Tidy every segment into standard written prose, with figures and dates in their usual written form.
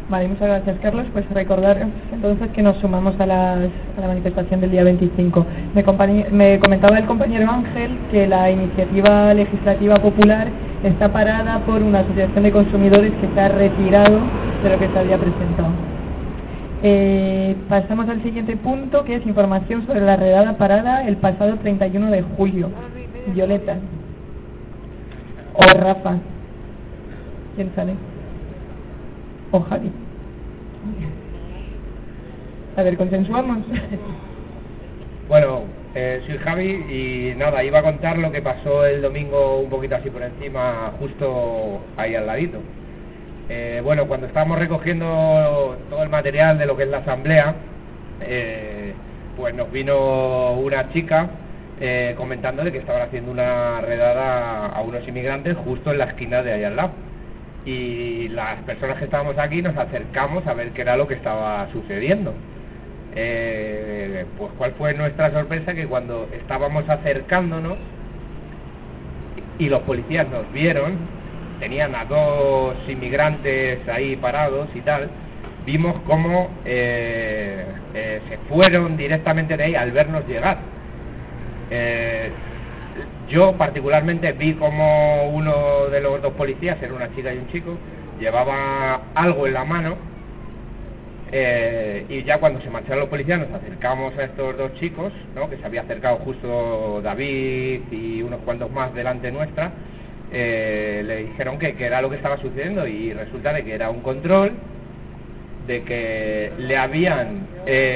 Vale, muchas gracias, Carlos. Pues recordar entonces que nos sumamos a la manifestación del día 25. Me comentaba el compañero Ángel que la iniciativa legislativa popular está parada por una asociación de consumidores que se ha retirado de lo que se había presentado. Pasamos al siguiente punto, que es información sobre la redada parada el pasado 31 de julio. Violeta. O Rafa. ¿Quién sale? O Javi. A ver, ¿consensuamos? Bueno, soy Javi y nada, iba a contar lo que pasó el domingo un poquito así por encima, justo ahí al ladito. Bueno, cuando estábamos recogiendo todo el material de lo que es la asamblea, pues nos vino una chica comentando de que estaban haciendo una redada a unos inmigrantes justo en la esquina de ahí al lado. Y las personas que estábamos aquí nos acercamos a ver qué era lo que estaba sucediendo. Pues cuál fue nuestra sorpresa, que cuando estábamos acercándonos y los policías nos vieron, tenían a dos inmigrantes ahí parados y tal, vimos cómo se fueron directamente de ahí al vernos llegar. Yo particularmente vi como uno de los dos policías, era una chica y un chico, llevaba algo en la mano, y ya cuando se marcharon los policías nos acercamos a estos dos chicos, ¿no?, que se había acercado justo David y unos cuantos más delante nuestra. Le dijeron que era lo que estaba sucediendo, y resulta de que era un control, de que le habían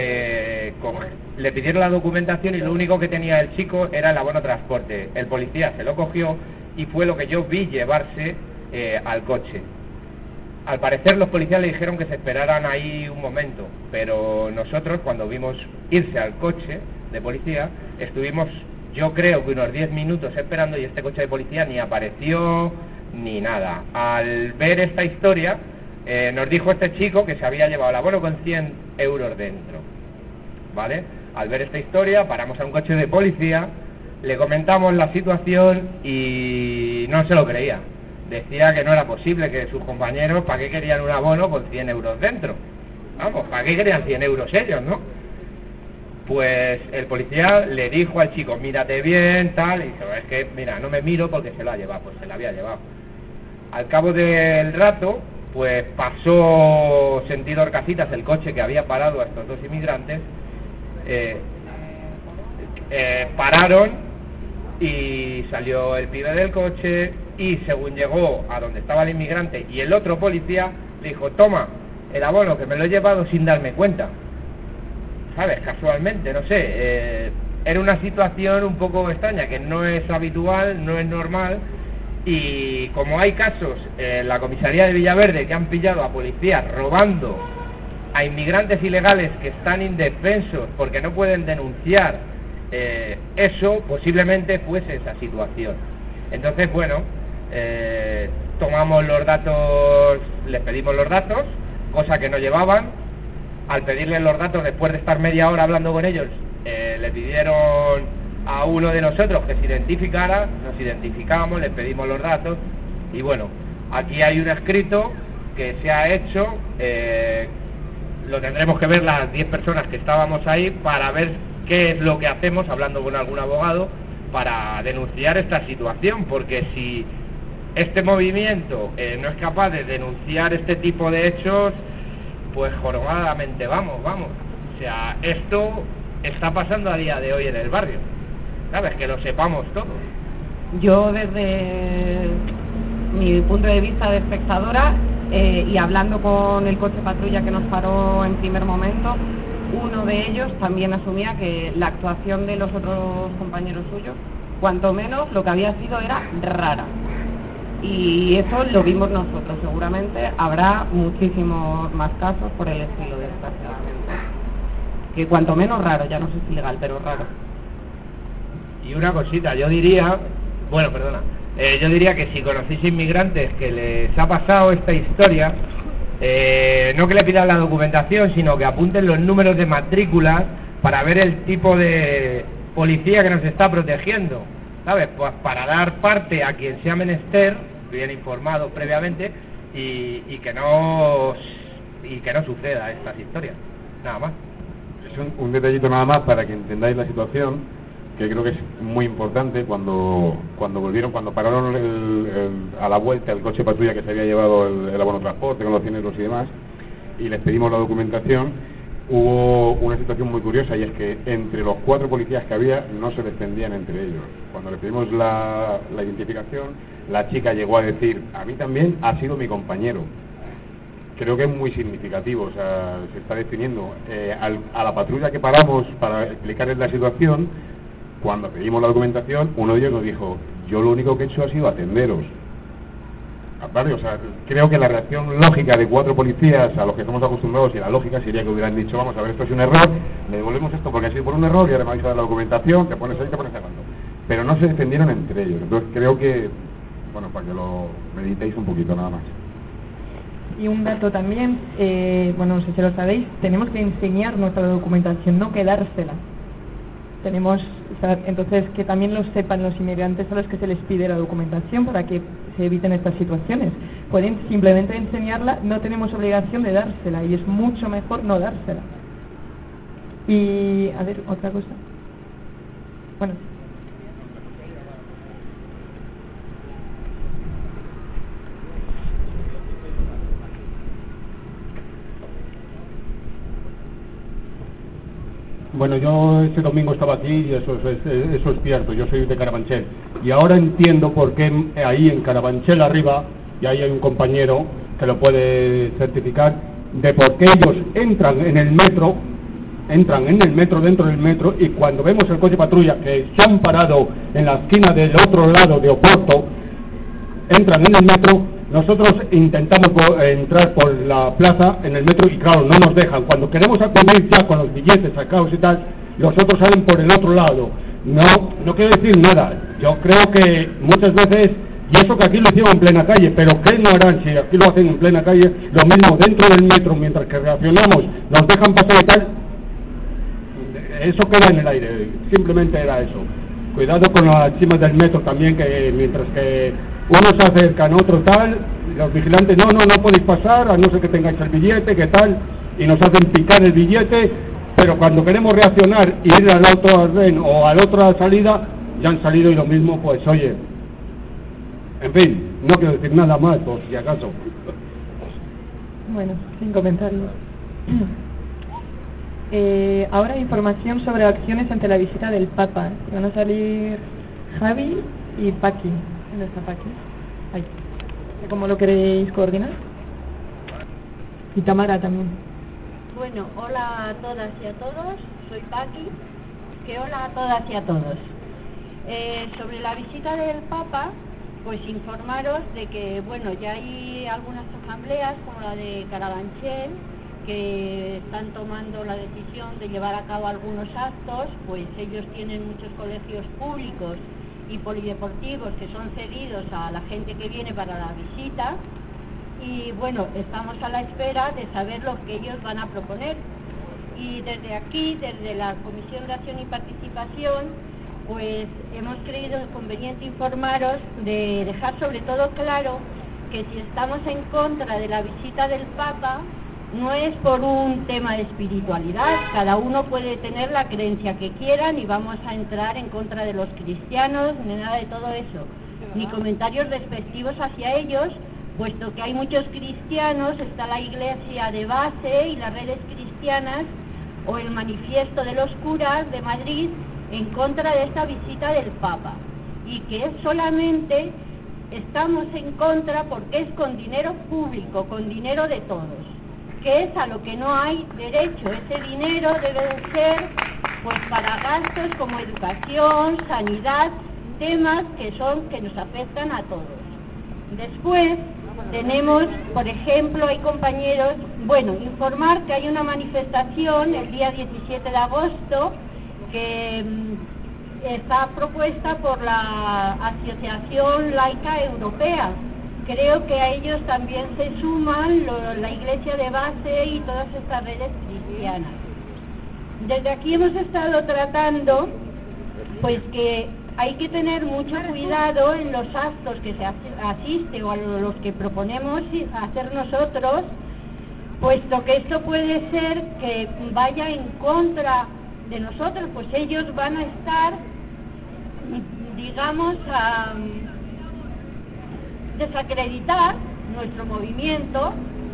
le pidieron la documentación y lo único que tenía el chico era el abono transporte. El policía se lo cogió y fue lo que yo vi llevarse al coche. Al parecer los policías le dijeron que se esperaran ahí un momento, pero nosotros cuando vimos irse al coche de policía estuvimos, yo creo que unos 10 minutos esperando, y este coche de policía ni apareció ni nada. Al ver esta historia, nos dijo este chico que se había llevado el abono con 100 euros dentro, ¿vale? Al ver esta historia paramos a un coche de policía, le comentamos la situación y no se lo creía. Decía que no era posible, que sus compañeros, ¿para qué querían un abono con 100 euros dentro? Vamos, ¿para qué querían 100 euros ellos, no? Pues el policía le dijo al chico, mírate bien, tal, y dijo, es que, mira, no me miro porque se lo ha llevado. Pues se lo había llevado. Al cabo del rato, pues pasó sentido Orcasitas el coche que había parado a estos dos inmigrantes, pararon y salió el pibe del coche, y según llegó a donde estaba el inmigrante y el otro policía, le dijo, toma, el abono, que me lo he llevado sin darme cuenta. ¿Sabes? Casualmente, no sé, era una situación un poco extraña, que no es habitual, no es normal, y como hay casos en la comisaría de Villaverde que han pillado a policías robando a inmigrantes ilegales que están indefensos porque no pueden denunciar, eso posiblemente fuese esa situación. Entonces, bueno, tomamos los datos, les pedimos los datos, cosa que no llevaban. Al pedirles los datos, después de estar media hora hablando con ellos, le pidieron a uno de nosotros que se identificara, nos identificamos, les pedimos los datos, y bueno, aquí hay un escrito que se ha hecho, lo tendremos que ver las 10 personas que estábamos ahí para ver qué es lo que hacemos, hablando con algún abogado, para denunciar esta situación, porque si este movimiento no es capaz de denunciar este tipo de hechos, pues jorobadamente vamos. O sea, esto está pasando a día de hoy en el barrio, ¿sabes? Que lo sepamos todos. Yo desde mi punto de vista de espectadora, y hablando con el coche patrulla que nos paró en primer momento, uno de ellos también asumía que la actuación de los otros compañeros suyos, cuanto menos lo que había sido era rara. Y eso lo vimos nosotros, seguramente habrá muchísimos más casos por el estilo, desgraciadamente. Que cuanto menos raro, ya no sé si legal, pero raro. Y una cosita, yo diría que si conocéis inmigrantes que les ha pasado esta historia, no que le pidan la documentación, sino que apunten los números de matrículas para ver el tipo de policía que nos está protegiendo, ¿sabes? Pues para dar parte a quien sea menester, bien informado previamente, y que no y que no suceda estas historias, nada más. Es un detallito nada más para que entendáis la situación, que creo que es muy importante. Cuando pararon a la vuelta el coche patrulla que se había llevado el abono transporte con los cineros y demás, y les pedimos la documentación, hubo una situación muy curiosa, y es que entre los 4 policías que había no se defendían entre ellos. Cuando le pedimos la identificación, la chica llegó a decir: a mí también ha sido mi compañero. Creo que es muy significativo, o sea, se está definiendo. A la patrulla que paramos para explicarles la situación, cuando pedimos la documentación, uno de ellos nos dijo: yo lo único que he hecho ha sido atenderos. ¿Vale? O sea, creo que la reacción lógica de 4 policías a los que estamos acostumbrados, y la lógica sería que hubieran dicho: vamos a ver, esto es un error, le devolvemos esto porque ha sido por un error, y ahora me vais a dar la documentación, te pones ahí, te pones cerrando. Pero no se defendieron entre ellos. Entonces creo que, bueno, para que lo meditéis un poquito nada más. Y un dato también, bueno, no sé si lo sabéis, tenemos que enseñar nuestra documentación, no quedársela. Entonces, que también lo sepan los inmigrantes a los que se les pide la documentación para que se eviten estas situaciones. Pueden simplemente enseñarla, no tenemos obligación de dársela, y es mucho mejor no dársela. Y, a ver, otra cosa. Bueno. Bueno, yo ese domingo estaba aquí y eso es cierto, yo soy de Carabanchel. Y ahora entiendo por qué ahí en Carabanchel arriba, y ahí hay un compañero que lo puede certificar, de por qué ellos entran en el metro, dentro del metro, y cuando vemos el coche patrulla que se han parado en la esquina del otro lado de Oporto, entran en el metro. Nosotros intentamos entrar por la plaza en el metro y claro, no nos dejan. Cuando queremos acudir ya con los billetes sacados y tal, los otros salen por el otro lado. No quiero decir nada. Yo creo que muchas veces, y eso que aquí lo hicieron en plena calle, pero ¿qué no harán si aquí lo hacen en plena calle? Lo mismo dentro del metro, mientras que reaccionamos, nos dejan pasar y tal. Eso queda en el aire, simplemente era eso. Cuidado con las chimas del metro también, que mientras que unos se acercan, otros tal, los vigilantes, no podéis pasar, a no ser que tengáis el billete, que tal, y nos hacen picar el billete, pero cuando queremos reaccionar y ir al otro arden o a la otra salida, ya han salido y lo mismo, pues oye, en fin, no quiero decir nada más, por si acaso. Bueno, sin comentarios. Ahora información sobre acciones ante la visita del Papa. Van a salir Javi y Paqui. ¿Dónde está Paqui? Ahí. ¿Cómo lo queréis coordinar? Y Tamara también. Bueno, hola a todas y a todos. Soy Paqui. Que hola a todas y a todos. Sobre la visita del Papa, pues informaros de que, bueno, ya hay algunas asambleas como la de Carabanchel que están tomando la decisión de llevar a cabo algunos actos, pues ellos tienen muchos colegios públicos y polideportivos que son cedidos a la gente que viene para la visita, y bueno, estamos a la espera de saber lo que ellos van a proponer. Y desde aquí, desde la Comisión de Acción y Participación, pues hemos creído conveniente informaros de dejar sobre todo claro que si estamos en contra de la visita del Papa, no es por un tema de espiritualidad, cada uno puede tener la creencia que quiera, ni vamos a entrar en contra de los cristianos, ni nada de todo eso, ni comentarios despectivos hacia ellos, puesto que hay muchos cristianos, está la iglesia de base y las redes cristianas, o el manifiesto de los curas de Madrid, en contra de esta visita del Papa, y que es solamente, estamos en contra porque es con dinero público, con dinero de todos, que es a lo que no hay derecho. Ese dinero debe de ser pues para gastos como educación, sanidad, temas que nos afectan a todos. Después tenemos, por ejemplo, hay compañeros, bueno, informar que hay una manifestación el día 17 de agosto que está propuesta por la Asociación Laica Europea. Creo que a ellos también se suman la iglesia de base y todas estas redes cristianas. Desde aquí hemos estado tratando pues que hay que tener mucho cuidado en los actos que se asiste o a los que proponemos hacer nosotros, puesto que esto puede ser que vaya en contra de nosotros, pues ellos van a estar, digamos, a desacreditar nuestro movimiento.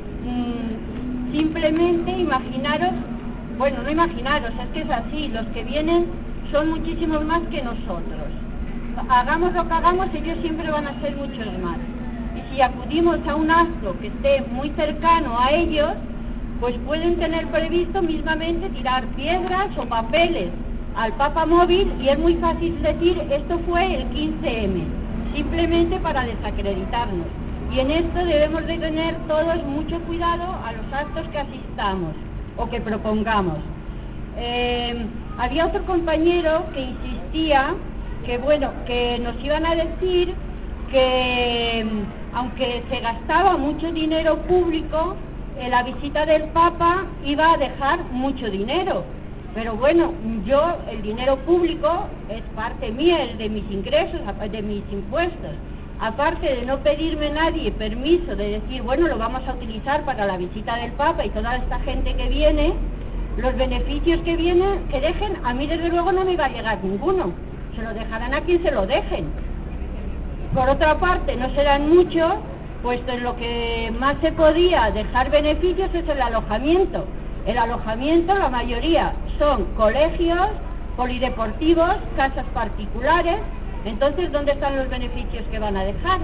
Simplemente imaginaros, bueno, no imaginaros, es que es así, los que vienen son muchísimos más que nosotros. Hagamos lo que hagamos, ellos siempre van a ser muchos más. Y si acudimos a un acto que esté muy cercano a ellos, pues pueden tener previsto mismamente tirar piedras o papeles al Papa Móvil, y es muy fácil decir esto fue el 15M, simplemente para desacreditarnos. Y en esto debemos de tener todos mucho cuidado a los actos que asistamos o que propongamos. Había otro compañero que insistía que, bueno, que nos iban a decir que aunque se gastaba mucho dinero público, la visita del Papa iba a dejar mucho dinero. Pero bueno, yo, el dinero público es parte mía, es de mis ingresos, de mis impuestos. Aparte de no pedirme nadie permiso de decir, bueno, lo vamos a utilizar para la visita del Papa y toda esta gente que viene, los beneficios que vienen, que dejen, a mí desde luego no me va a llegar ninguno. Se lo dejarán a quien se lo dejen. Por otra parte, no serán muchos, puesto en lo que más se podía dejar beneficios es el alojamiento. El alojamiento, la mayoría son colegios, polideportivos, casas particulares. Entonces, ¿dónde están los beneficios que van a dejar?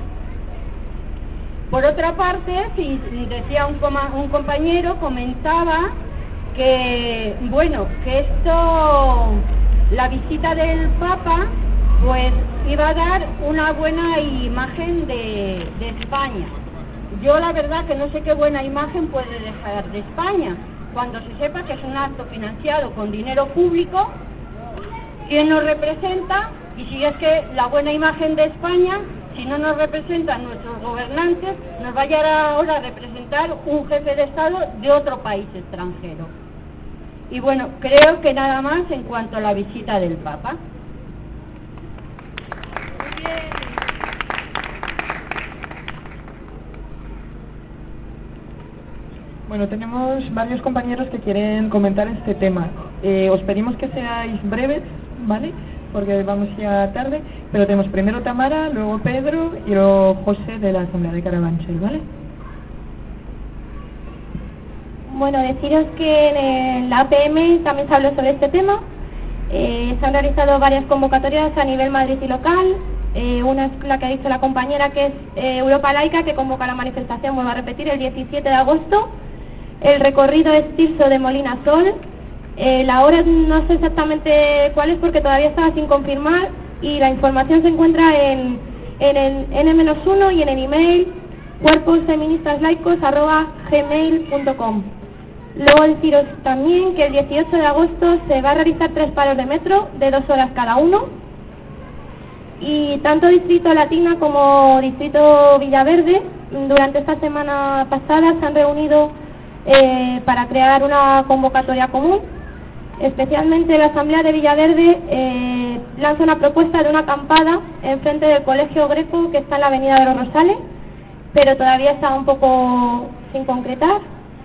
Por otra parte, si decía un compañero, comentaba que, bueno, que esto, la visita del Papa, pues iba a dar una buena imagen de España. Yo la verdad que no sé qué buena imagen puede dejar de España, cuando se sepa que es un acto financiado con dinero público, quién nos representa, y si es que la buena imagen de España, si no nos representan nuestros gobernantes, nos va a llegar ahora a representar un jefe de Estado de otro país extranjero. Y bueno, creo que nada más en cuanto a la visita del Papa. Bueno, tenemos varios compañeros que quieren comentar este tema. Os pedimos que seáis breves, ¿vale? Porque vamos ya tarde, pero tenemos primero Tamara, luego Pedro y luego José de la Asamblea de Carabanchel, ¿vale? Bueno, deciros que en la APM también se habló sobre este tema. Se han realizado varias convocatorias a nivel Madrid y local. Una es la que ha dicho la compañera, que es Europa Laica, que convoca la manifestación, vuelvo a repetir, el 17 de agosto. El recorrido es Tirso de Molina Sol. La hora no sé exactamente cuál es porque todavía estaba sin confirmar, y la información se encuentra en el N-1 y en el email cuerposfeministaslaicos@gmail.com. Luego deciros también que el 18 de agosto se va a realizar 3 paros de metro de 2 horas cada uno, y tanto Distrito Latina como Distrito Villaverde durante esta semana pasada se han reunido para crear una convocatoria común. Especialmente la Asamblea de Villaverde lanza una propuesta de una acampada enfrente del Colegio Greco, que está en la Avenida de los Rosales, pero todavía está un poco sin concretar.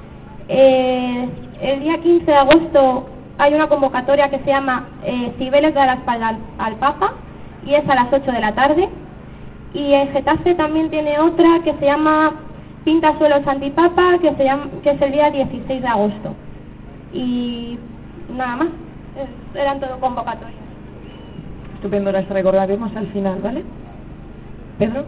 El día 15 de agosto hay una convocatoria que se llama Cibeles de la espalda al Papa, y es a las 8 de la tarde. Y en Getafe también tiene otra que se llama Pinta Suelos Antipapa, que es el día 16 de agosto. Y nada más, eran todo convocatorias. Estupendo, las recordaremos al final, ¿vale? Pedro.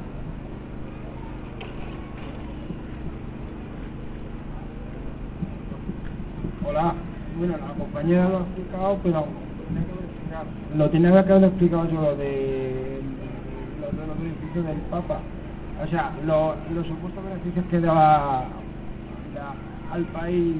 Hola, bueno, la compañera lo ha explicado, pero lo tenía que haber explicado yo lo de los beneficios del Papa. O sea, los supuestos beneficios que daba al país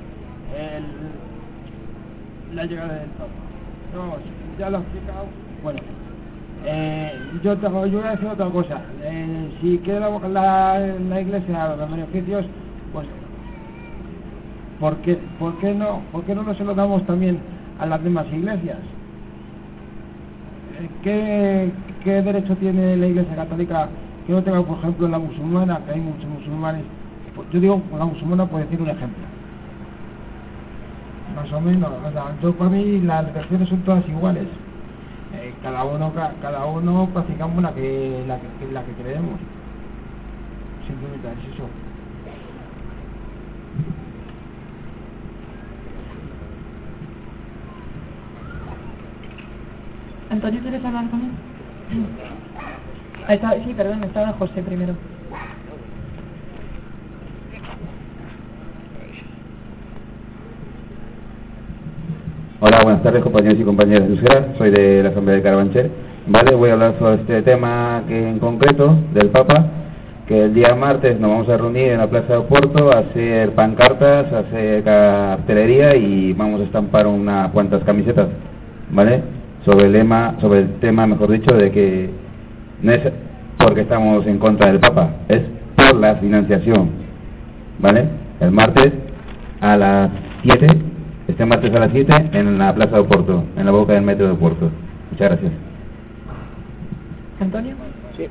la llegada del Papa. No, ya lo he explicado. Bueno, yo voy a decir otra cosa. Si quiere la Iglesia los beneficios, pues ¿por qué no se los damos también a las demás iglesias? ¿Qué derecho tiene la Iglesia Católica que no tenga, por ejemplo, la musulmana, que hay muchos musulmanes yo digo la musulmana por decir un ejemplo. Más o menos, o sea, yo para mí las religiones son todas iguales. Cada uno practicamos la que creemos. Simplemente es eso. Antonio, ¿quieres hablar con él? Sí, perdón, estaba José primero. Hola, buenas tardes compañeros y compañeras de Euskera, soy de la Asamblea de Carabanchel. Vale, voy a hablar sobre este tema que en concreto del Papa, que el día martes nos vamos a reunir en la Plaza de Oporto a hacer pancartas, a hacer cartelería y vamos a estampar unas cuantas camisetas, ¿vale? Sobre el tema, mejor dicho, de que no es porque estamos en contra del Papa, es por la financiación, ¿vale? El martes a las 7, este martes a las 7 en la Plaza de Oporto, en la boca del metro de Oporto. Muchas gracias. ¿Antonio? Sí.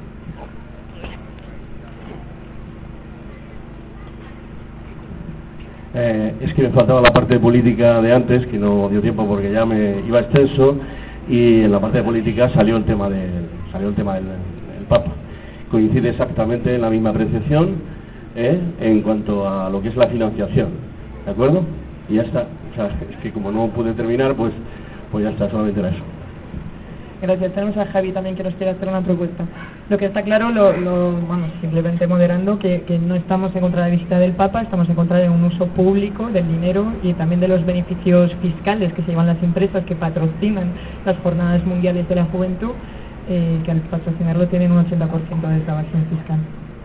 Es que me faltaba la parte política de antes, que no dio tiempo porque ya me iba extenso, y en la parte de política salió el tema del Papa. Coincide exactamente en la misma apreciación en cuanto a lo que es la financiación, ¿de acuerdo? Y ya está. O sea, es que como no pude terminar, pues ya está, solamente era eso. Gracias. Tenemos a Javi también que nos quiere hacer una propuesta. Lo que está claro, vamos, simplemente moderando, que no estamos en contra de la visita del Papa, estamos en contra de un uso público del dinero y también de los beneficios fiscales que se llevan las empresas que patrocinan las Jornadas Mundiales de la Juventud, que al patrocinarlo tienen un 80% de desgravación fiscal.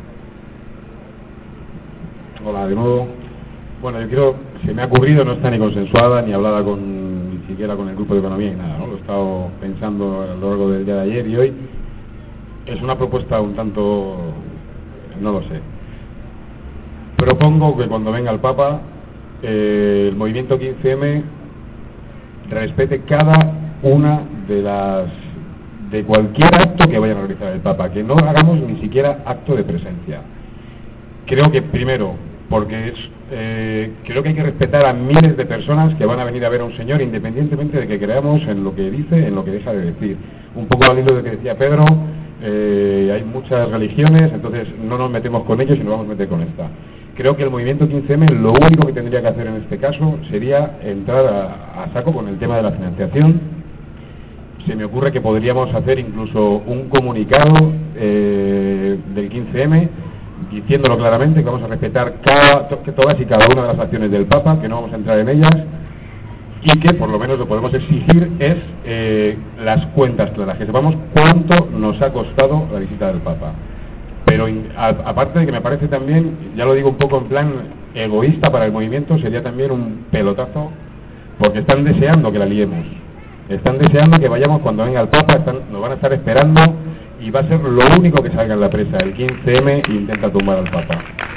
Hola, de nuevo. Bueno, se me ha ocurrido, no está ni consensuada ni hablada ni siquiera con el grupo de economía ni nada, ¿no? Lo he estado pensando a lo largo del día de ayer y hoy. Es una propuesta un tanto, no lo sé. Propongo que cuando venga el Papa, el movimiento 15M respete cada una de cualquier acto que vayan a realizar el Papa, que no hagamos ni siquiera acto de presencia. Creo que primero, porque creo que hay que respetar a miles de personas que van a venir a ver a un señor, independientemente de que creamos en lo que dice, en lo que deja de decir. Un poco al hilo de lo que decía Pedro, hay muchas religiones, entonces no nos metemos con ellos y nos vamos a meter con esta. Creo que el movimiento 15M lo único que tendría que hacer en este caso sería entrar a saco con el tema de la financiación. Se me ocurre que podríamos hacer incluso un comunicado del 15M diciéndolo claramente, que vamos a respetar todas y cada una de las acciones del Papa, que no vamos a entrar en ellas, y que por lo menos lo podemos exigir es las cuentas claras, que sepamos cuánto nos ha costado la visita del Papa. Pero aparte de que me parece también, ya lo digo un poco en plan egoísta para el movimiento, sería también un pelotazo, porque están deseando que la liemos, están deseando que vayamos cuando venga el Papa, nos van a estar esperando, y va a ser lo único que salga en la prensa. El 15M intenta tumbar al Papa.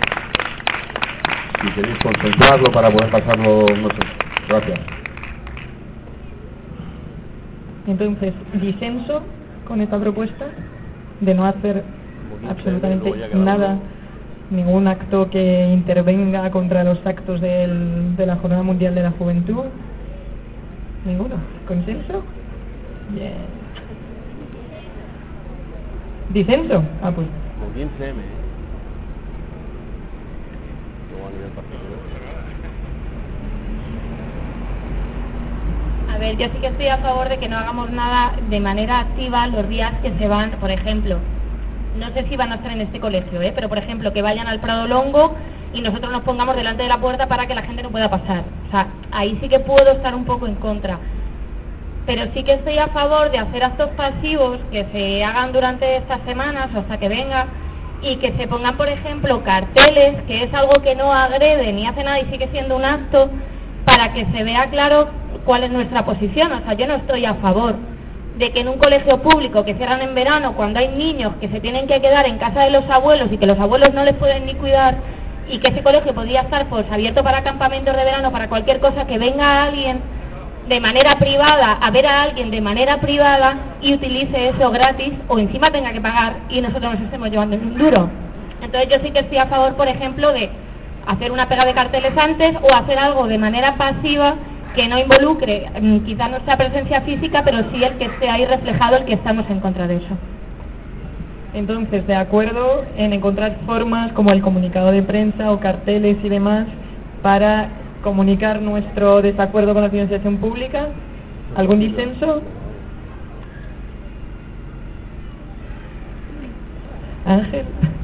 Si queréis consensuarlo para poder pasarlo, no sé. Gracias. Entonces, disenso con esta propuesta de no hacer absolutamente nada, ningún acto que intervenga contra los actos de la Jornada Mundial de la Juventud. Ninguno. ¿Consenso? Bien. ¿Disenso? Ah, pues. Con 15M. A ver, yo sí que estoy a favor de que no hagamos nada de manera activa los días que se van, por ejemplo, no sé si van a estar en este colegio, pero por ejemplo que vayan al Prado Longo y nosotros nos pongamos delante de la puerta para que la gente no pueda pasar. O sea, ahí sí que puedo estar un poco en contra. Pero sí que estoy a favor de hacer actos pasivos que se hagan durante estas semanas o hasta que venga y que se pongan, por ejemplo, carteles, que es algo que no agrede ni hace nada y sigue siendo un acto, para que se vea claro cuál es nuestra posición. O sea, yo no estoy a favor de que en un colegio público que cierran en verano, cuando hay niños que se tienen que quedar en casa de los abuelos y que los abuelos no les pueden ni cuidar, y que ese colegio podría estar pues abierto para campamentos de verano, para cualquier cosa, que venga alguien de manera privada a ver a alguien de manera privada y utilice eso gratis o encima tenga que pagar y nosotros nos estemos llevando en un duro. Entonces yo sí que estoy a favor, por ejemplo, de hacer una pega de carteles antes o hacer algo de manera pasiva que no involucre quizá nuestra presencia física, pero sí el que esté ahí reflejado el que estamos en contra de eso. Entonces, de acuerdo en encontrar formas como el comunicado de prensa o carteles y demás para comunicar nuestro desacuerdo con la financiación pública. ¿Algún disenso? Ángel.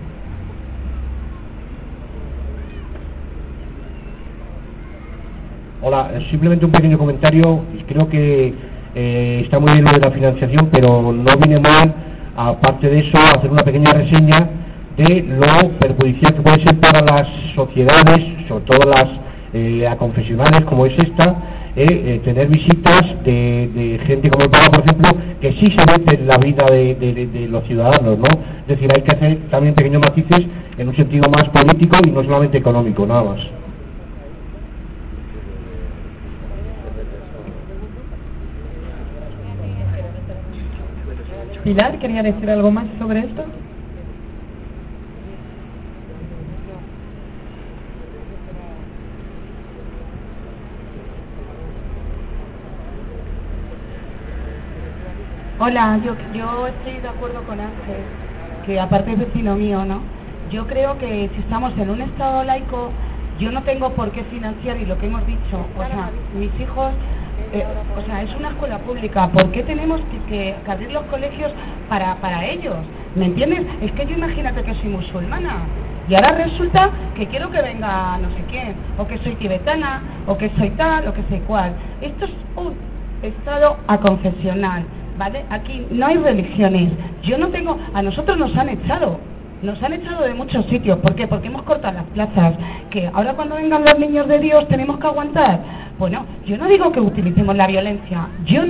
Hola, simplemente un pequeño comentario. Creo que está muy bien lo de la financiación, pero no viene mal, aparte de eso, hacer una pequeña reseña de lo perjudicial que puede ser para las sociedades, sobre todo las aconfesionales como es esta, tener visitas de gente como el Papa, por ejemplo, que sí se mete en la vida de los ciudadanos, ¿no? Es decir, hay que hacer también pequeños matices en un sentido más político y no solamente económico, nada más. Pilar, ¿quería decir algo más sobre esto? Hola, yo estoy de acuerdo con Ángel, que aparte es vecino mío, ¿no? Yo creo que si estamos en un estado laico, yo no tengo por qué financiar, y lo que hemos dicho, o sea, mis hijos, o sea, es una escuela pública, ¿por qué tenemos que abrir los colegios para ellos? ¿Me entiendes? Es que yo imagínate que soy musulmana, y ahora resulta que quiero que venga no sé quién, o que soy tibetana, o que soy tal, o que soy cual. Esto es un estado aconfesional, ¿vale? Aquí no hay religiones. Yo no tengo... A nosotros nos han echado de muchos sitios. ¿Por qué? Porque hemos cortado las plazas. Que ahora cuando vengan los niños de Dios tenemos que aguantar. Bueno, yo no digo que utilicemos la violencia.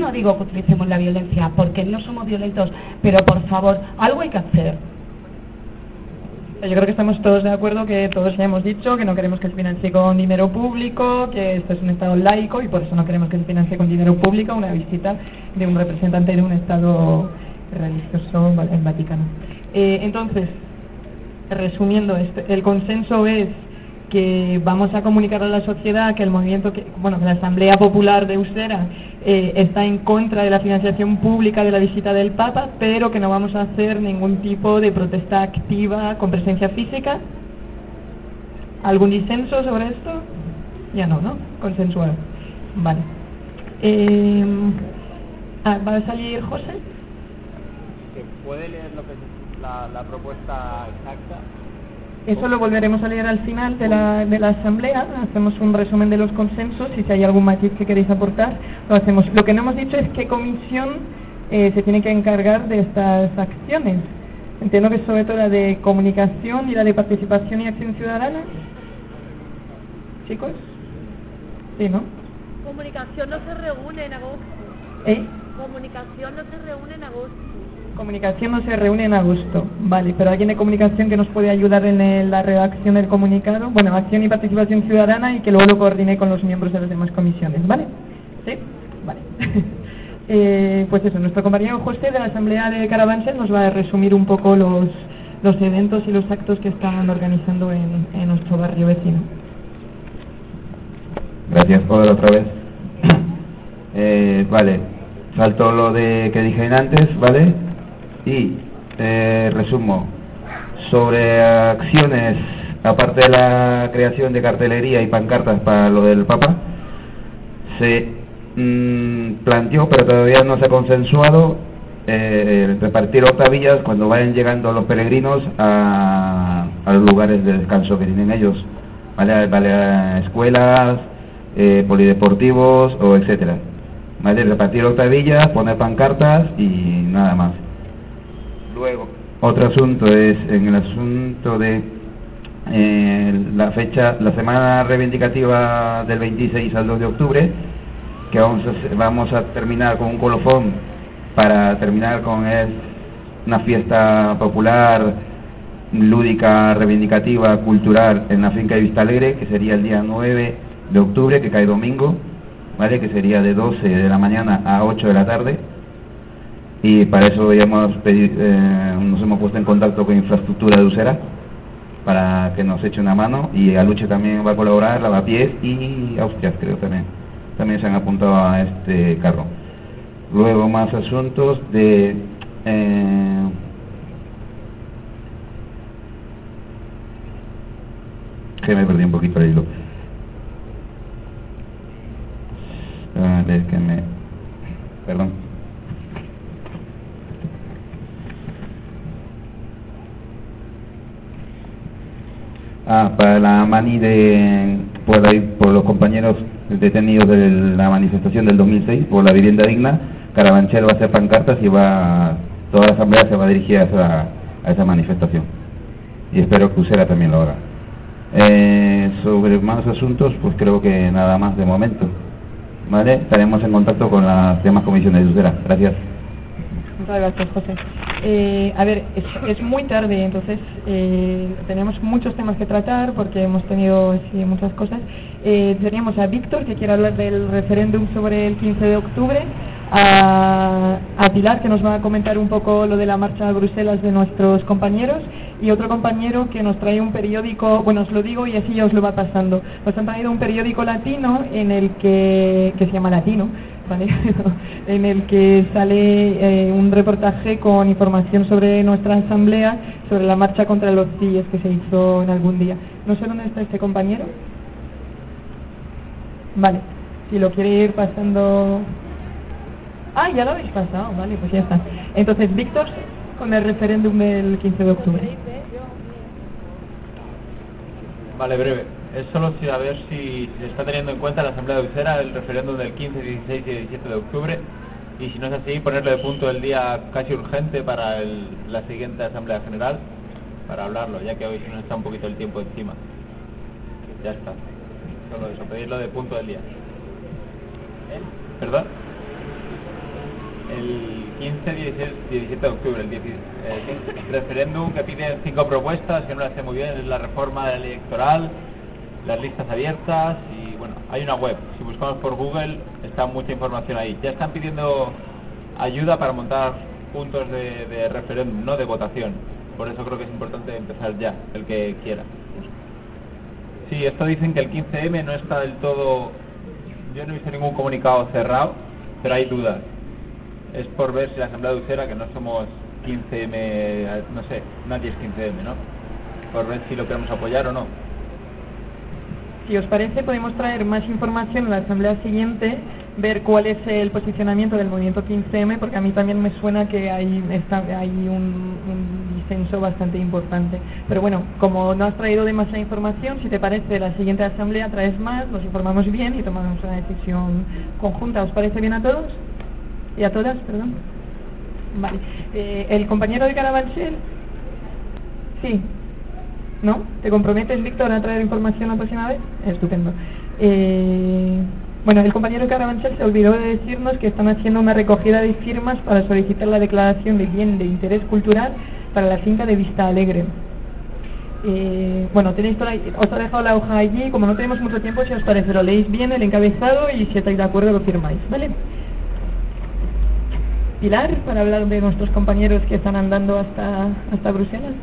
Porque no somos violentos. Pero por favor, algo hay que hacer. Yo creo que estamos todos de acuerdo, que todos ya hemos dicho que no queremos que se financie con dinero público, que esto es un estado laico y por eso no queremos que se financie con dinero público una visita de un representante de un estado religioso en Vaticano. Entonces, resumiendo, el consenso es que vamos a comunicar a la sociedad que el movimiento, que la Asamblea Popular de Usera está en contra de la financiación pública de la visita del Papa, pero que no vamos a hacer ningún tipo de protesta activa con presencia física. ¿Algún disenso sobre esto? Ya no, ¿no? Consensuado. Vale. ¿Va a salir José? ¿Puede leer lo que es la propuesta exacta? Eso lo volveremos a leer al final de la asamblea. Hacemos un resumen de los consensos y si hay algún matiz que queréis aportar, lo hacemos. Lo que no hemos dicho es qué comisión se tiene que encargar de estas acciones. Entiendo que sobre todo la de comunicación y la de participación y acción ciudadana. ¿Chicos? Sí, ¿no? Comunicación no se reúne en agosto. Comunicación no se reúne en agosto. Comunicación no se reúne en agosto, vale, pero alguien de comunicación que nos puede ayudar en la redacción del comunicado, bueno, acción y participación ciudadana y que luego lo coordine con los miembros de las demás comisiones, ¿vale? ¿Sí? Vale. Pues eso, nuestro compañero José de la Asamblea de Carabanchel nos va a resumir un poco los eventos y los actos que están organizando en nuestro barrio vecino. Gracias, Poder, otra vez. Vale, salto lo de que dije antes, ¿vale? Y resumo sobre acciones, aparte de la creación de cartelería y pancartas para lo del Papa, se planteó, pero todavía no se ha consensuado, repartir octavillas cuando vayan llegando los peregrinos a los lugares de descanso que tienen ellos, ¿vale? A escuelas, polideportivos o etcétera, ¿vale? Repartir octavillas, poner pancartas y nada más. Luego, otro asunto es en el asunto de la semana reivindicativa del 26 al 2 de octubre, que vamos a terminar con un colofón para terminar con una fiesta popular, lúdica, reivindicativa, cultural en la finca de Vista Alegre, que sería el día 9 de octubre, que cae domingo, ¿vale? Que sería de 12 de la mañana a 8 de la tarde. Y para eso ya nos hemos puesto en contacto con Infraestructura de Usera para que nos eche una mano, y Aluche también va a colaborar, Lavapiés y Austrias creo también se han apuntado a este carro. Luego más asuntos de que me perdí un poquito el hilo. A ver, perdón. Para la mani por los compañeros detenidos de la manifestación del 2006 por la vivienda digna, Carabanchel va a hacer pancartas y toda la asamblea se va a dirigir a esa manifestación. Y espero que Usera también lo haga. Sobre más asuntos, pues creo que nada más de momento. ¿Vale? Estaremos en contacto con las demás comisiones de Usera. Gracias. Muchas gracias, José. A ver, es muy tarde, entonces tenemos muchos temas que tratar porque hemos tenido muchas cosas. Teníamos a Víctor, que quiere hablar del referéndum sobre el 15 de octubre, a Pilar, que nos va a comentar un poco lo de la marcha a Bruselas de nuestros compañeros, y otro compañero que nos trae un periódico, bueno, os lo digo y así ya os lo va pasando. Nos han traído un periódico latino en el que se llama Latino, ¿vale? En el que sale un reportaje con información sobre nuestra asamblea, sobre la marcha contra los CIES que se hizo en algún día. No sé dónde está este compañero. Vale, si lo quiere ir pasando... ya lo habéis pasado, vale, pues ya está. Entonces, Víctor, con el referéndum del 15 de octubre. Vale, breve. Es solo a ver si se está teniendo en cuenta la Asamblea de Usera el referéndum del 15, 16 y 17 de octubre, y si no es así, ponerle de punto del día casi urgente para la siguiente Asamblea General, para hablarlo, ya que hoy se nos está un poquito el tiempo encima. Ya está. Solo eso, pedirlo de punto del día. ¿Perdón? El 15, 16, 17 de octubre, el referéndum que pide 5 propuestas, que no las sé muy bien, es la reforma de la ley electoral, las listas abiertas, y bueno, hay una web, si buscamos por Google está mucha información ahí. Ya están pidiendo ayuda para montar puntos de referéndum, no de votación, por eso creo que es importante empezar ya, el que quiera. Sí, esto dicen que el 15M no está del todo, yo no he visto ningún comunicado cerrado, pero hay dudas. Es por ver si la Asamblea de Usera, que no somos 15M, no sé, nadie es 15M, ¿no? Por ver si lo queremos apoyar o no. Si os parece, podemos traer más información en la asamblea siguiente, ver cuál es el posicionamiento del movimiento 15M, porque a mí también me suena que hay un disenso bastante importante. Pero bueno, como no has traído demasiada información, si te parece, la siguiente asamblea traes más, nos informamos bien y tomamos una decisión conjunta. ¿Os parece bien a todos? ¿Y a todas, perdón? Vale. ¿El compañero de Carabanchel? Sí. ¿No? ¿Te comprometes, Víctor, a traer información la próxima vez? Estupendo. Bueno, el compañero de Carabanchel se olvidó de decirnos que están haciendo una recogida de firmas para solicitar la declaración de bien de interés cultural para la finca de Vista Alegre. Bueno, tenéis os he dejado la hoja allí, como no tenemos mucho tiempo, si os parece, lo leéis bien, el encabezado, y si estáis de acuerdo lo firmáis, ¿vale? Pilar, para hablar de nuestros compañeros que están andando hasta Bruselas.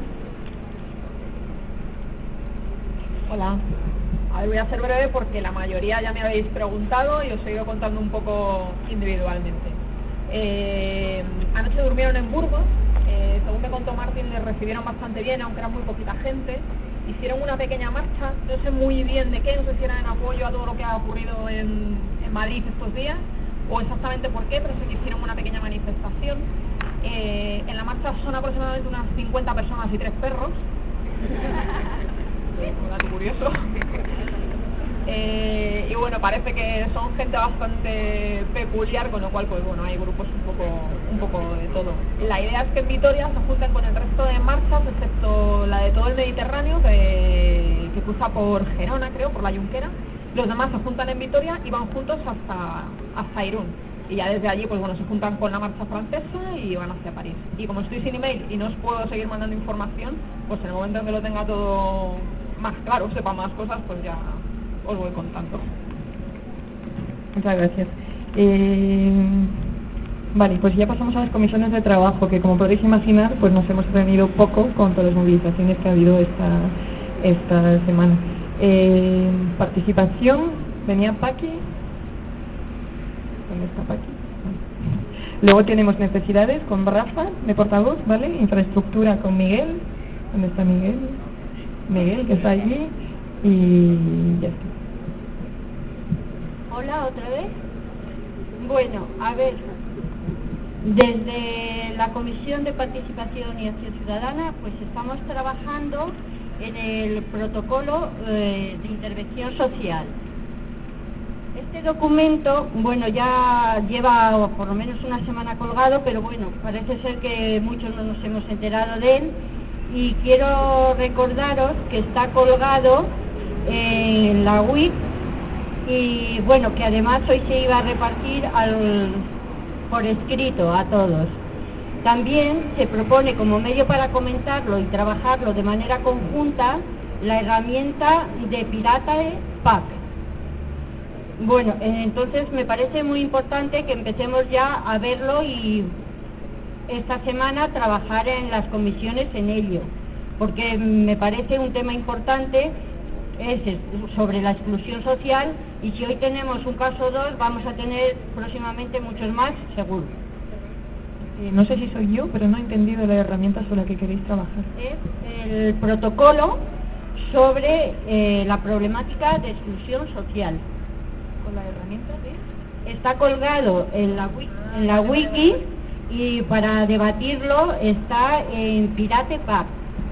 Hola. A ver, voy a ser breve porque la mayoría ya me habéis preguntado y os he ido contando un poco individualmente. Anoche durmieron en Burgos, según me contó Martín, les recibieron bastante bien, aunque era muy poquita gente. Hicieron una pequeña marcha, no sé muy bien de qué, no sé si era en apoyo a todo lo que ha ocurrido en Madrid estos días, o exactamente por qué, pero sé que hicieron una pequeña manifestación. En la marcha son aproximadamente unas 50 personas y 3 perros. Un dato curioso. Y bueno, parece que son gente bastante peculiar, con lo cual pues bueno, hay grupos un poco de todo. La idea es que en Vitoria se junten con el resto de marchas, excepto la de todo el Mediterráneo, que cruza por Gerona, creo, por la Junquera. Los demás se juntan en Vitoria y van juntos hasta Irún. Y ya desde allí pues bueno, se juntan con la marcha francesa y van hacia París. Y como estoy sin email y no os puedo seguir mandando información, pues en el momento en que lo tenga todo más claro, sepa más cosas, pues ya os voy contando. Muchas gracias. Vale, pues ya pasamos a las comisiones de trabajo, que como podréis imaginar, pues nos hemos reunido poco con todas las movilizaciones que ha habido esta semana. Participación, venía Paqui. ¿Dónde está Paqui? Luego tenemos necesidades con Rafa, de portavoz, ¿vale? Infraestructura con Miguel. ¿Dónde está Miguel? Miguel, que está allí. Y ya está. Hola, otra vez. Bueno, a ver, desde la Comisión de Participación y Acción Ciudadana, pues estamos trabajando en el protocolo de intervención social. Este documento, bueno, ya lleva por lo menos una semana colgado, pero bueno, parece ser que muchos no nos hemos enterado de él, y quiero recordaros que está colgado en la web, y bueno, que además hoy se iba a repartir por escrito a todos. También se propone como medio para comentarlo y trabajarlo de manera conjunta la herramienta de Piratae PAC. Bueno, entonces me parece muy importante que empecemos ya a verlo y esta semana trabajar en las comisiones en ello, porque me parece un tema importante, es sobre la exclusión social, y si hoy tenemos un caso o dos, vamos a tener próximamente muchos más, seguro. No sé si soy yo, pero no he entendido la herramienta sobre la que queréis trabajar. Es el protocolo sobre la problemática de exclusión social. ¿Con la herramienta de? Está colgado en la wiki, y para debatirlo está en Pirate PAC.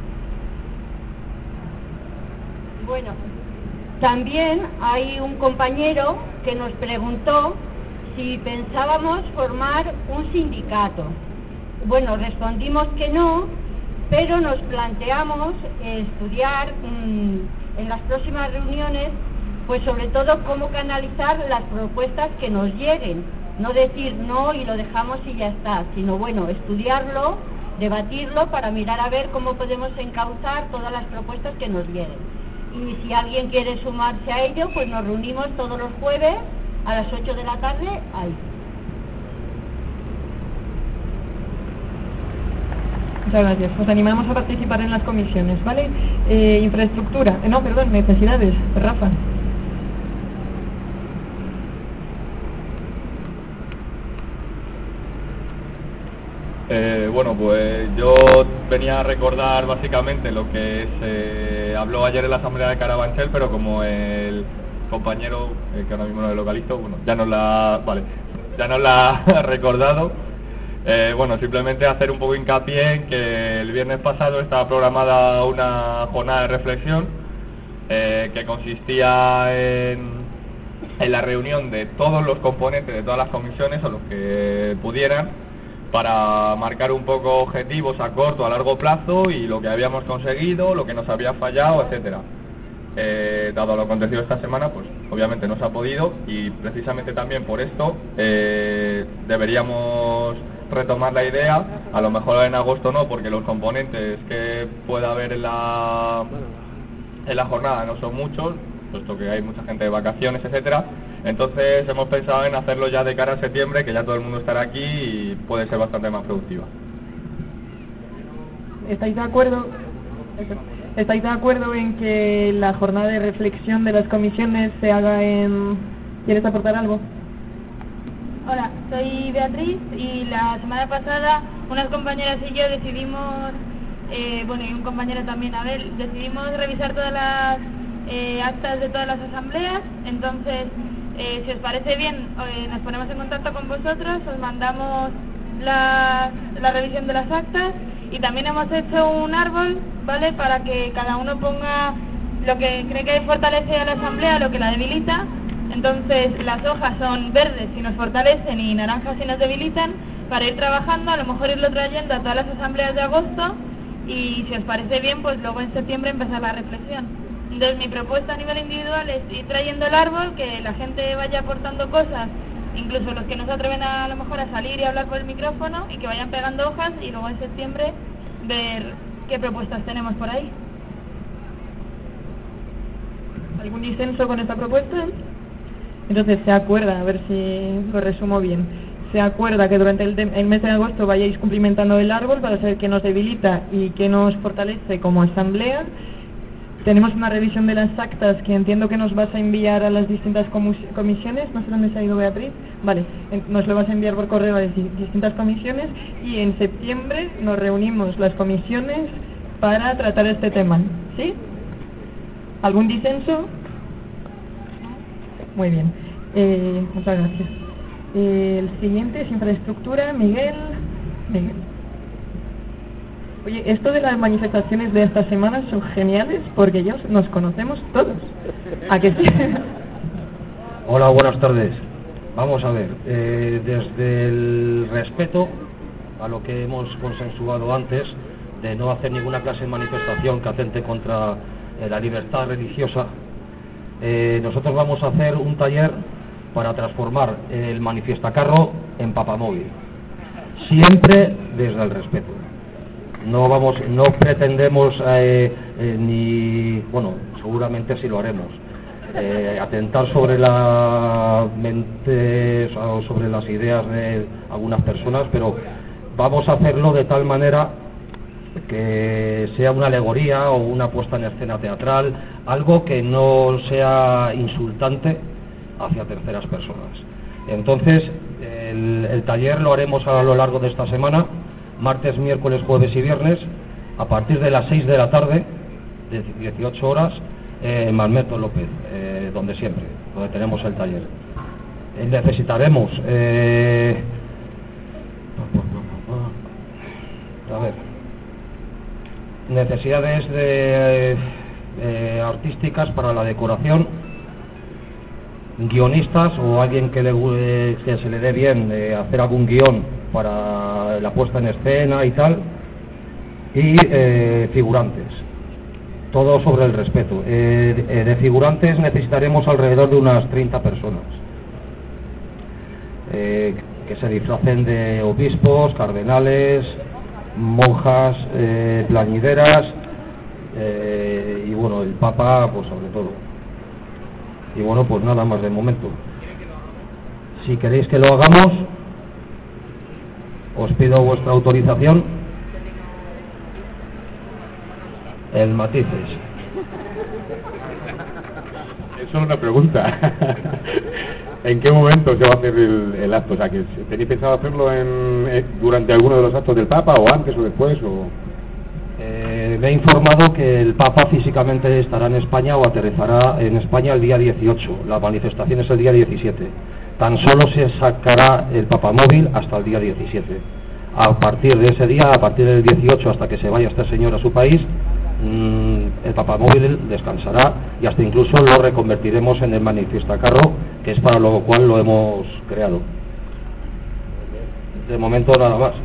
Bueno, también hay un compañero que nos preguntó si pensábamos formar un sindicato. Bueno, respondimos que no, pero nos planteamos estudiar en las próximas reuniones, pues sobre todo cómo canalizar las propuestas que nos lleguen. No decir no y lo dejamos y ya está, sino bueno, estudiarlo, debatirlo para mirar a ver cómo podemos encauzar todas las propuestas que nos lleguen. Y si alguien quiere sumarse a ello, pues nos reunimos todos los jueves a las 8 de la tarde ahí. Muchas gracias. Os animamos a participar en las comisiones, ¿vale? Infraestructura, necesidades, Rafa. Bueno, pues yo venía a recordar básicamente lo que se habló ayer en la asamblea de Carabanchel, pero como el compañero, que ahora mismo no lo localizo, bueno, ya nos la ha recordado. Bueno, simplemente hacer un poco hincapié en que el viernes pasado estaba programada una jornada de reflexión que consistía en la reunión de todos los componentes de todas las comisiones, o los que pudieran, para marcar un poco objetivos a corto, a largo plazo, y lo que habíamos conseguido, lo que nos había fallado, etcétera. Dado lo acontecido esta semana, pues obviamente no se ha podido, y precisamente también por esto deberíamos retomar la idea. A lo mejor en agosto no, porque los componentes que pueda haber en la jornada no son muchos, puesto que hay mucha gente de vacaciones, etcétera. Entonces hemos pensado en hacerlo ya de cara a septiembre, que ya todo el mundo estará aquí y puede ser bastante más productiva. ¿Estáis de acuerdo? ¿Estáis de acuerdo en que la jornada de reflexión de las comisiones se haga en... ¿Quieres aportar algo? Hola, soy Beatriz, y la semana pasada unas compañeras y yo decidimos, y un compañero también, Abel, decidimos revisar todas las actas de todas las asambleas. Entonces, si os parece bien, nos ponemos en contacto con vosotros, os mandamos la revisión de las actas, y también hemos hecho un árbol, ¿vale?, para que cada uno ponga lo que cree que fortalece a la asamblea, lo que la debilita. Entonces las hojas son verdes si nos fortalecen y naranjas si nos debilitan, para ir trabajando, a lo mejor irlo trayendo a todas las asambleas de agosto, y si os parece bien, pues luego en septiembre empezar la reflexión. Entonces mi propuesta a nivel individual es ir trayendo el árbol, que la gente vaya aportando cosas, incluso los que no se atreven a lo mejor a salir y hablar por el micrófono, y que vayan pegando hojas, y luego en septiembre ver qué propuestas tenemos por ahí. ¿Algún disenso con esta propuesta? Entonces se acuerda, a ver si lo resumo bien. se acuerda que durante el mes de agosto vayáis cumplimentando el árbol para saber qué nos debilita y qué nos fortalece como asamblea. Tenemos una revisión de las actas que entiendo que nos vas a enviar a las distintas comisiones. No sé dónde se ha ido Beatriz. Vale, nos lo vas a enviar por correo a las distintas comisiones y en septiembre nos reunimos las comisiones para tratar este tema. ¿Sí? ¿Algún disenso? Muy bien. Muchas gracias. El siguiente es infraestructura. Miguel. Oye, esto de las manifestaciones de esta semana son geniales porque ellos nos conocemos todos. ¿A que sí? Hola, buenas tardes. Vamos a ver, desde el respeto a lo que hemos consensuado antes, de no hacer ninguna clase de manifestación que atente contra la libertad religiosa, nosotros vamos a hacer un taller para transformar el Manifestacarro en papamóvil, siempre desde el respeto. No pretendemos ni, bueno, seguramente sí lo haremos, atentar sobre la mente o sobre las ideas de algunas personas, pero vamos a hacerlo de tal manera que sea una alegoría o una puesta en escena teatral, algo que no sea insultante hacia terceras personas. Entonces, el taller lo haremos a lo largo de esta semana, martes, miércoles, jueves y viernes, a partir de las 6 de la tarde, de 18 horas, en Marmeto López, donde siempre, donde tenemos el taller. Necesitaremos, necesidades artísticas para la decoración, guionistas o alguien que se le dé bien hacer algún guión para la puesta en escena y tal, y figurantes, todo sobre el respeto. De figurantes necesitaremos alrededor de unas 30 personas que se disfracen de obispos, cardenales, monjas, plañideras y bueno, el Papa pues sobre todo. Y bueno, pues nada más de momento. Si queréis que lo hagamos, os pido vuestra autorización. El Matices. Es solo una pregunta. ¿En qué momento se va a hacer el acto? O sea, que ¿tenéis pensado hacerlo durante alguno de los actos del Papa o antes o después? Me he informado que el Papa físicamente estará en España o aterrizará en España el día 18. La manifestación es el día 17. Tan solo se sacará el papamóvil hasta el día 17. A partir de ese día, a partir del 18 hasta que se vaya este señor a su país, el papamóvil descansará y hasta incluso lo reconvertiremos en el Manifestacarro, que es para lo cual lo hemos creado. De momento nada más.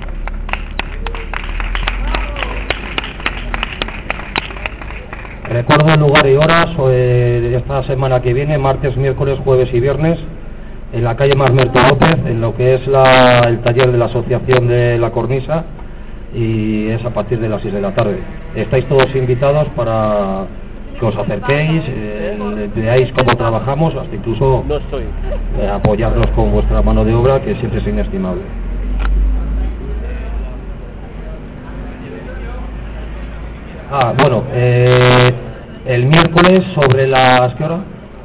Recuerdo el lugar y horas esta semana que viene, martes, miércoles, jueves y viernes, en la calle Marmerto López, en lo que es el taller de la Asociación de la Cornisa, y es a partir de las 6 de la tarde. Estáis todos invitados para que os acerquéis, veáis cómo trabajamos, hasta incluso apoyarnos con vuestra mano de obra, que siempre es inestimable. Bueno, el miércoles sobre las... ¿qué hora?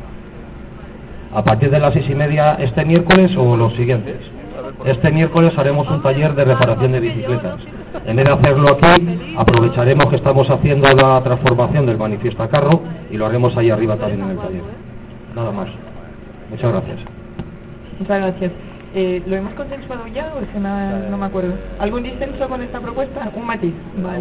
A partir de las 6:30 este miércoles o los siguientes. Este miércoles haremos un taller de reparación de bicicletas. En vez de hacerlo aquí, aprovecharemos que estamos haciendo la transformación del Manifestacarro y lo haremos ahí arriba también en el taller. Nada más. Muchas gracias. Muchas gracias. ¿Lo hemos consensuado ya o es que no me acuerdo? ¿Algún disenso con esta propuesta? Un matiz. Vale.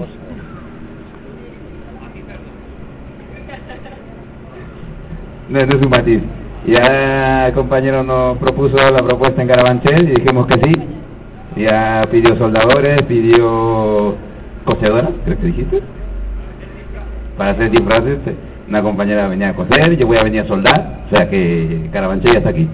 No es un matiz. Ya el compañero nos propuso la propuesta en Carabanchel y dijimos que sí. Ya pidió soldadores, pidió cosedoras, creo que dijiste, para hacer disfraces. Una compañera venía a coser, yo voy a venir a soldar, o sea que Carabanchel ya está aquí.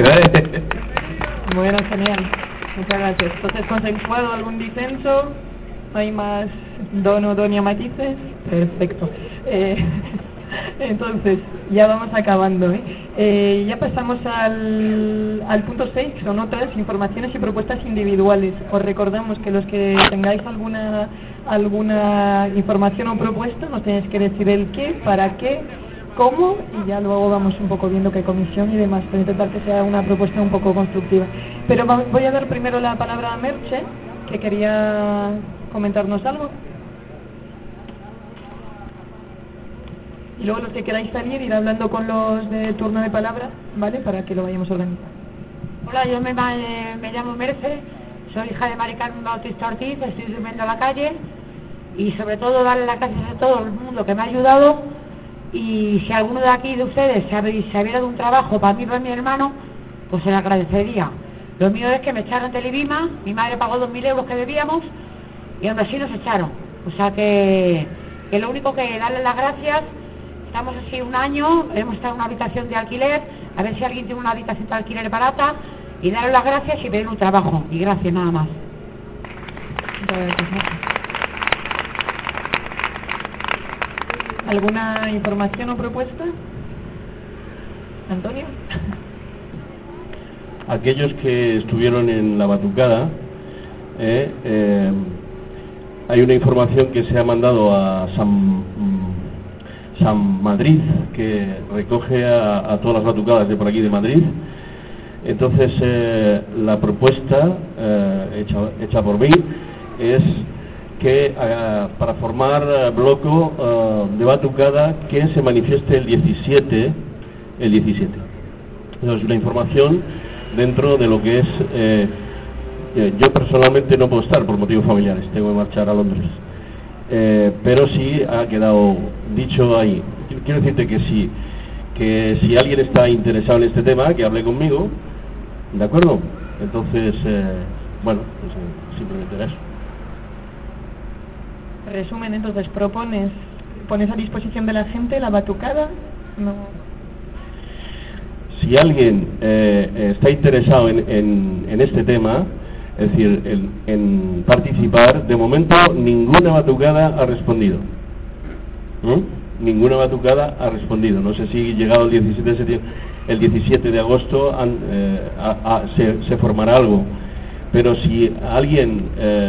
Bueno, genial. Muchas gracias. Entonces, ¿consensuado algún disenso? ¿No hay más dono, doña matices? Perfecto. Entonces, ya vamos acabando, ya pasamos al punto 6, que son otras informaciones y propuestas individuales. Os recordamos que los que tengáis alguna información o propuesta, nos tenéis que decir el qué, para qué, cómo, y ya luego vamos un poco viendo qué comisión y demás, para intentar que sea una propuesta un poco constructiva. Pero voy a dar primero la palabra a Merche, que quería comentarnos algo. Y luego los que queráis salir, ir hablando con los de turno de palabra, ¿vale? Para que lo vayamos organizando. Hola, yo me llamo Merce, soy hija de Mari Carmen Bautista Ortiz, estoy durmiendo a la calle y sobre todo darle las gracias a todo el mundo que me ha ayudado, y si alguno de aquí de ustedes se hubiera dado un trabajo para mí y para mi hermano, pues se le agradecería. Lo mío es que me echaron del IBIMA, mi madre pagó 2.000 euros que debíamos y aún así nos echaron. O sea que lo único que darle las gracias. Estamos así un año, hemos estado en una habitación de alquiler, a ver si alguien tiene una habitación de alquiler barata, y darle las gracias y pedir un trabajo. Y gracias, nada más. ¿Alguna información o propuesta? ¿Antonio? Aquellos que estuvieron en la batucada, hay una información que se ha mandado a San Madrid, que recoge a todas las batucadas de por aquí de Madrid. Entonces la propuesta hecha por mí es que para formar bloco de batucada que se manifieste el 17. Entonces una información dentro de lo que es yo personalmente no puedo estar por motivos familiares, tengo que marchar a Londres. Pero sí ha quedado dicho ahí. Quiero decirte que si alguien está interesado en este tema, que hable conmigo, ¿de acuerdo? Entonces, bueno, pues simplemente era eso. Resumen, entonces, pones a disposición de la gente la batucada. No. Si alguien está interesado en este tema, es decir, en participar, de momento ninguna batucada ha respondido. Ninguna batucada ha respondido. No sé si llegado el 17 de septiembre, el 17 de agosto se formará algo. Pero si alguien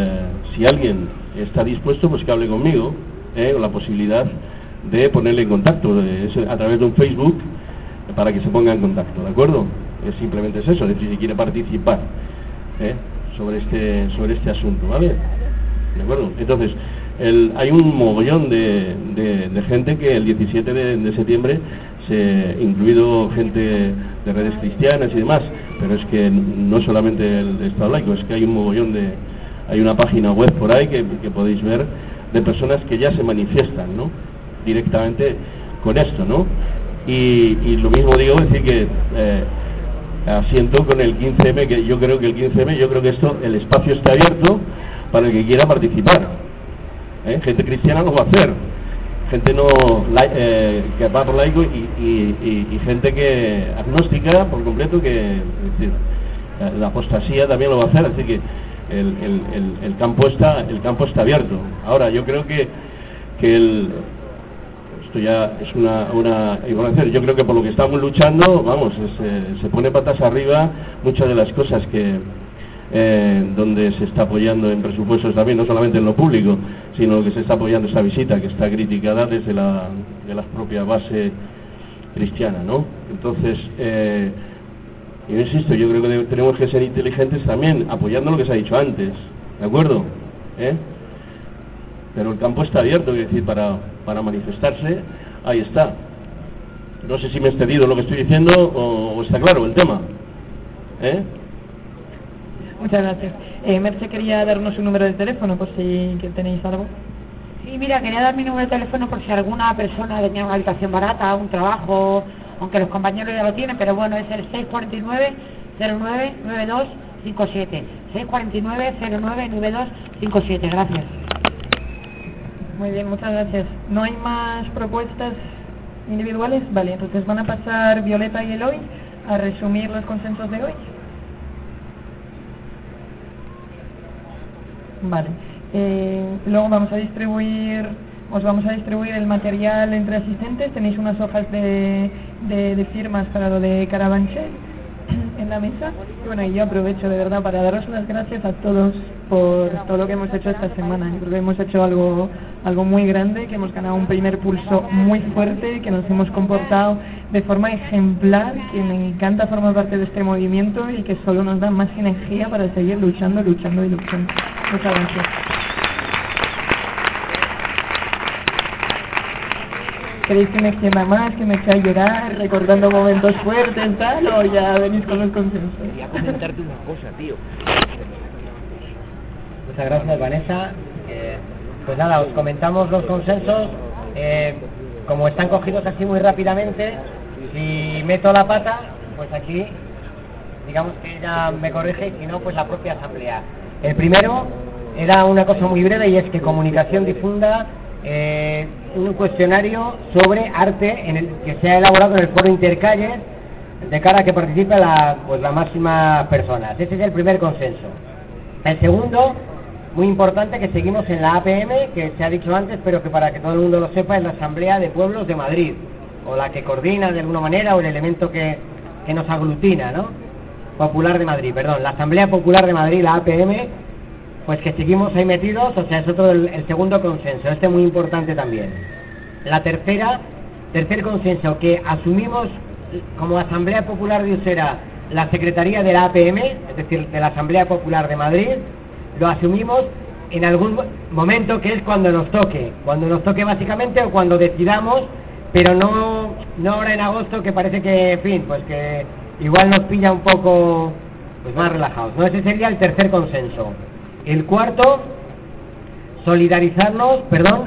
está dispuesto, pues que hable conmigo, con la posibilidad de ponerle en contacto a través de un Facebook para que se ponga en contacto, ¿de acuerdo? Simplemente es eso, es decir, si quiere participar sobre este asunto, ¿vale? ¿De acuerdo? Entonces, hay un mogollón de gente que el 17 de septiembre, incluido gente de redes cristianas y demás, pero es que no solamente el Estado laico, es que hay un mogollón hay una página web por ahí que podéis ver de personas que ya se manifiestan, ¿no? Directamente con esto, ¿no? Y lo mismo digo, decir que asiento con el 15M, que yo creo que el 15M, el espacio está abierto para el que quiera participar. Gente cristiana lo va a hacer, gente que va por laico y gente que agnóstica por completo, que es decir, la apostasía también lo va a hacer, así que el campo está abierto. Ahora yo creo que esto ya es una información. Yo creo que por lo que estamos luchando, vamos, se pone patas arriba muchas de las cosas donde se está apoyando en presupuestos también, no solamente en lo público, sino que se está apoyando esta visita, que está criticada desde de la propia base cristiana, ¿no? Entonces, yo insisto, yo creo que tenemos que ser inteligentes también, apoyando lo que se ha dicho antes, ¿de acuerdo? Pero el campo está abierto, es decir, para manifestarse, ahí está. No sé si me he excedido lo que estoy diciendo o está claro el tema. Muchas gracias. Merche quería darnos un número de teléfono por si tenéis algo. Sí, mira, quería dar mi número de teléfono por si alguna persona tenía una habitación barata, un trabajo, aunque los compañeros ya lo tienen, pero bueno, es el 649-099257. 649-099257. Gracias. Muy bien, muchas gracias. ¿No hay más propuestas individuales? Vale, entonces van a pasar Violeta y Eloy a resumir los consensos de hoy. Vale. Luego vamos a distribuir os vamos a distribuir el material entre asistentes. Tenéis unas hojas de firmas para lo de Carabanchel en la mesa. Y bueno, y yo aprovecho de verdad para daros las gracias a todos por todo lo que hemos hecho esta semana. Yo creo que hemos hecho algo muy grande, que hemos ganado un primer pulso muy fuerte, que nos hemos comportado de forma ejemplar, que me encanta formar parte de este movimiento y que solo nos da más energía para seguir luchando. Muchas gracias. ¿Queréis que me extienda más, que me eche a llorar, recordando momentos fuertes, tal, o ya venís con los consensos? Quería comentarte una cosa, tío. Muchas gracias, Vanessa. Pues nada, os comentamos los consensos. Como están cogidos así muy rápidamente, si meto la pata, pues aquí, digamos que ella me corrige, y si no, pues la propia asamblea. El primero era una cosa muy breve, y es que Comunicación difunda un cuestionario sobre arte que se ha elaborado en el foro Intercalles de cara a que participe las máximas personas. Ese es el primer consenso. El segundo, muy importante, que seguimos en la APM, que se ha dicho antes, pero que para que todo el mundo lo sepa, es la Asamblea de Pueblos de Madrid, o la que coordina de alguna manera, o el elemento que nos aglutina, ¿no? Popular de Madrid, perdón, la Asamblea Popular de Madrid, la APM, pues que seguimos ahí metidos, o sea, es otro el segundo consenso, este muy importante también. La tercer consenso, que asumimos como Asamblea Popular de Usera la Secretaría de la APM, es decir, de la Asamblea Popular de Madrid, lo asumimos en algún momento, que es cuando nos toque básicamente, o cuando decidamos, pero no ahora en agosto, que parece que, en fin, pues que igual nos pilla un poco pues más relajados, ¿no? Ese sería el tercer consenso. El cuarto, solidarizarnos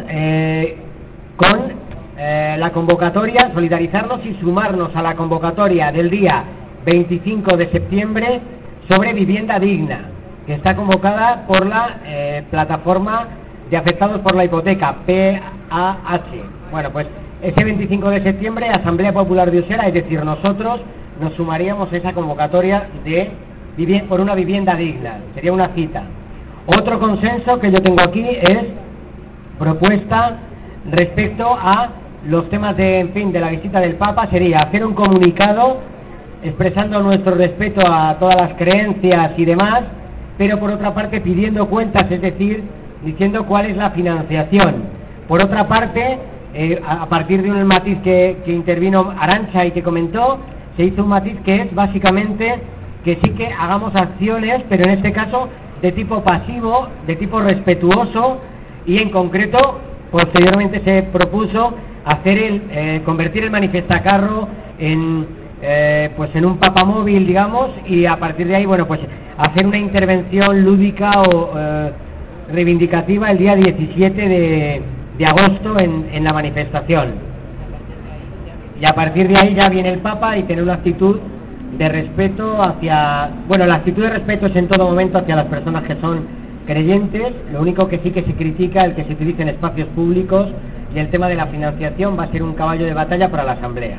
con la convocatoria, solidarizarnos y sumarnos a la convocatoria del día 25 de septiembre sobre vivienda digna, que está convocada por la plataforma de afectados por la hipoteca, PAH. Bueno, pues ese 25 de septiembre, Asamblea Popular de Usera, es decir, nosotros nos sumaríamos a esa convocatoria por una vivienda digna, sería una cita. Otro consenso que yo tengo aquí es propuesta respecto a los temas de la visita del Papa, sería hacer un comunicado expresando nuestro respeto a todas las creencias y demás, pero por otra parte pidiendo cuentas, es decir, diciendo cuál es la financiación. Por otra parte, a partir de un matiz que intervino Arantxa y que comentó, se hizo un matiz que es básicamente que sí que hagamos acciones, pero en este caso de tipo pasivo, de tipo respetuoso, y en concreto posteriormente se propuso hacer convertir el manifestacarro en un papamóvil, digamos, y a partir de ahí, bueno, pues hacer una intervención lúdica o reivindicativa el día 17 de agosto en la manifestación. Y a partir de ahí ya viene el Papa y tener una actitud de respeto la actitud de respeto es en todo momento hacia las personas que son creyentes. Lo único que sí que se critica el que se utilicen espacios públicos, y el tema de la financiación va a ser un caballo de batalla para la Asamblea.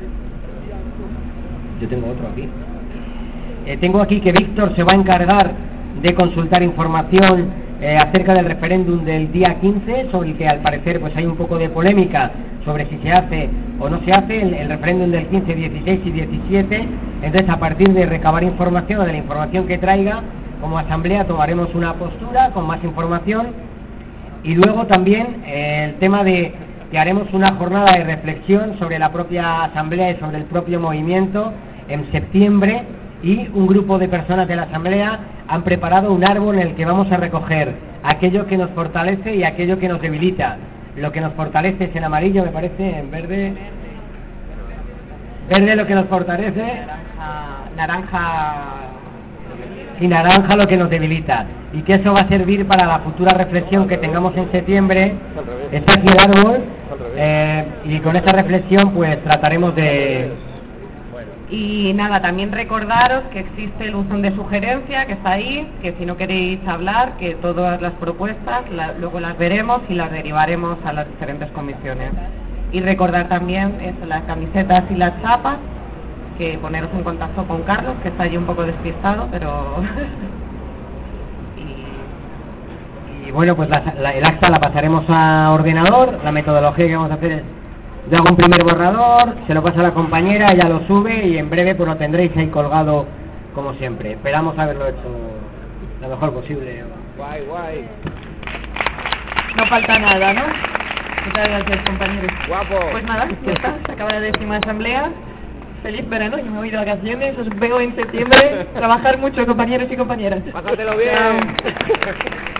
Yo tengo otro aquí. Tengo aquí que Víctor se va a encargar de consultar información acerca del referéndum del día 15, sobre el que al parecer pues hay un poco de polémica sobre si se hace o no se hace el referéndum del 15, 16 y 17. Entonces, a partir de recabar información o de la información que traiga, como asamblea tomaremos una postura con más información. Y luego también el tema de que haremos una jornada de reflexión sobre la propia asamblea y sobre el propio movimiento en septiembre, y un grupo de personas de la asamblea han preparado un árbol en el que vamos a recoger aquello que nos fortalece y aquello que nos debilita. Lo que nos fortalece es en amarillo, me parece, en verde lo que nos fortalece, naranja lo que nos debilita, y que eso va a servir para la futura reflexión que tengamos en septiembre. Está aquí el árbol, y con esa reflexión pues trataremos de... Y nada, también recordaros que existe el buzón de sugerencia que está ahí, que si no queréis hablar, que todas las propuestas luego las veremos y las derivaremos a las diferentes comisiones. Y recordar también las camisetas y las chapas, que poneros en contacto con Carlos, que está allí un poco despistado, pero... y Y bueno, pues el acta la pasaremos a ordenador. La metodología que vamos a hacer es: yo hago un primer borrador, se lo pasa a la compañera, ella lo sube y en breve pues lo tendréis ahí colgado como siempre. Esperamos haberlo hecho lo mejor posible. Guay, guay. No falta nada, ¿no? Muchas gracias, compañeros. Guapo. Pues nada, ya está, se acaba la 10ª asamblea. Feliz verano, yo me voy de vacaciones, os veo en septiembre. Trabajar mucho, compañeros y compañeras. Pásatelo bien.